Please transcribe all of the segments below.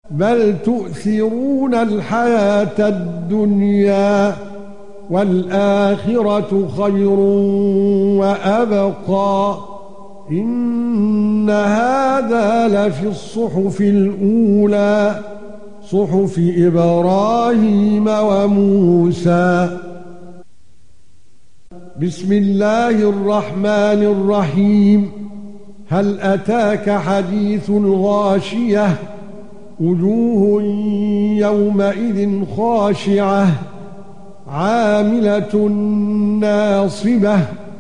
بل تؤثرون الحياة الدنيا والآخرة خير وأبقى إن هذا لفي الصحف الأولى صحف إبراهيم وموسى. بسم الله الرحمن الرحيم. هل أتاك حديث الغاشية وجوه يومئذ خاشعة عاملة ناصبة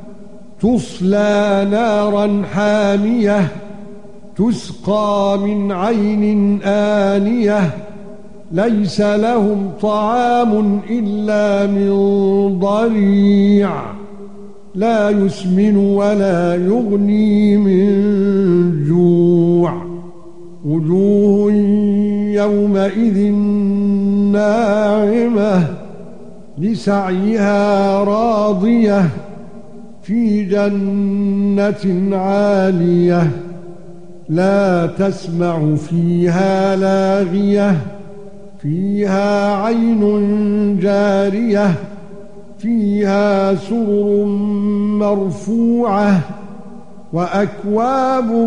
تصلى نارا حامية تسقى من عين آنية ليس لهم طعام إلا من ضريع لا يسمن ولا يغني من جوع وجوه يومئذ ناعمة لسعيها راضية في جنة عالية لا تسمع فيها لاغية فيها عين جارية فيها سرر مرفوعة وأكواب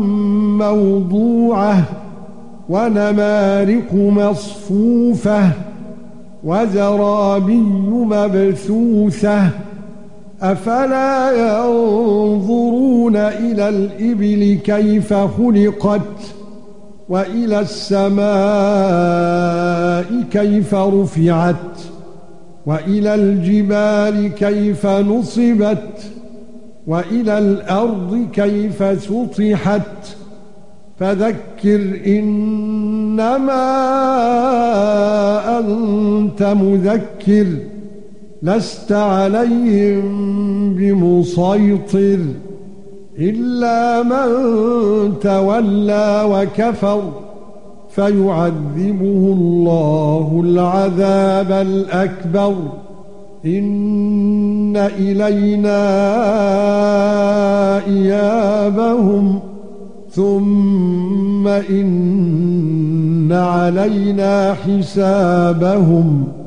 موضوعة ونمارق مصفوفة وزرابي مبثوثة أفلا ينظرون إلى الإبل كيف خلقت وإلى السماء كيف رفعت وإلى الجبال كيف نصبت وإلى الأرض كيف سطحت فذكر إنما أنت مذكر لست عليهم بمسيطر إلا من تولى وكفر فيعذبه الله العذاب الأكبر إن إلينا إيابهم ثم إن علينا حسابهم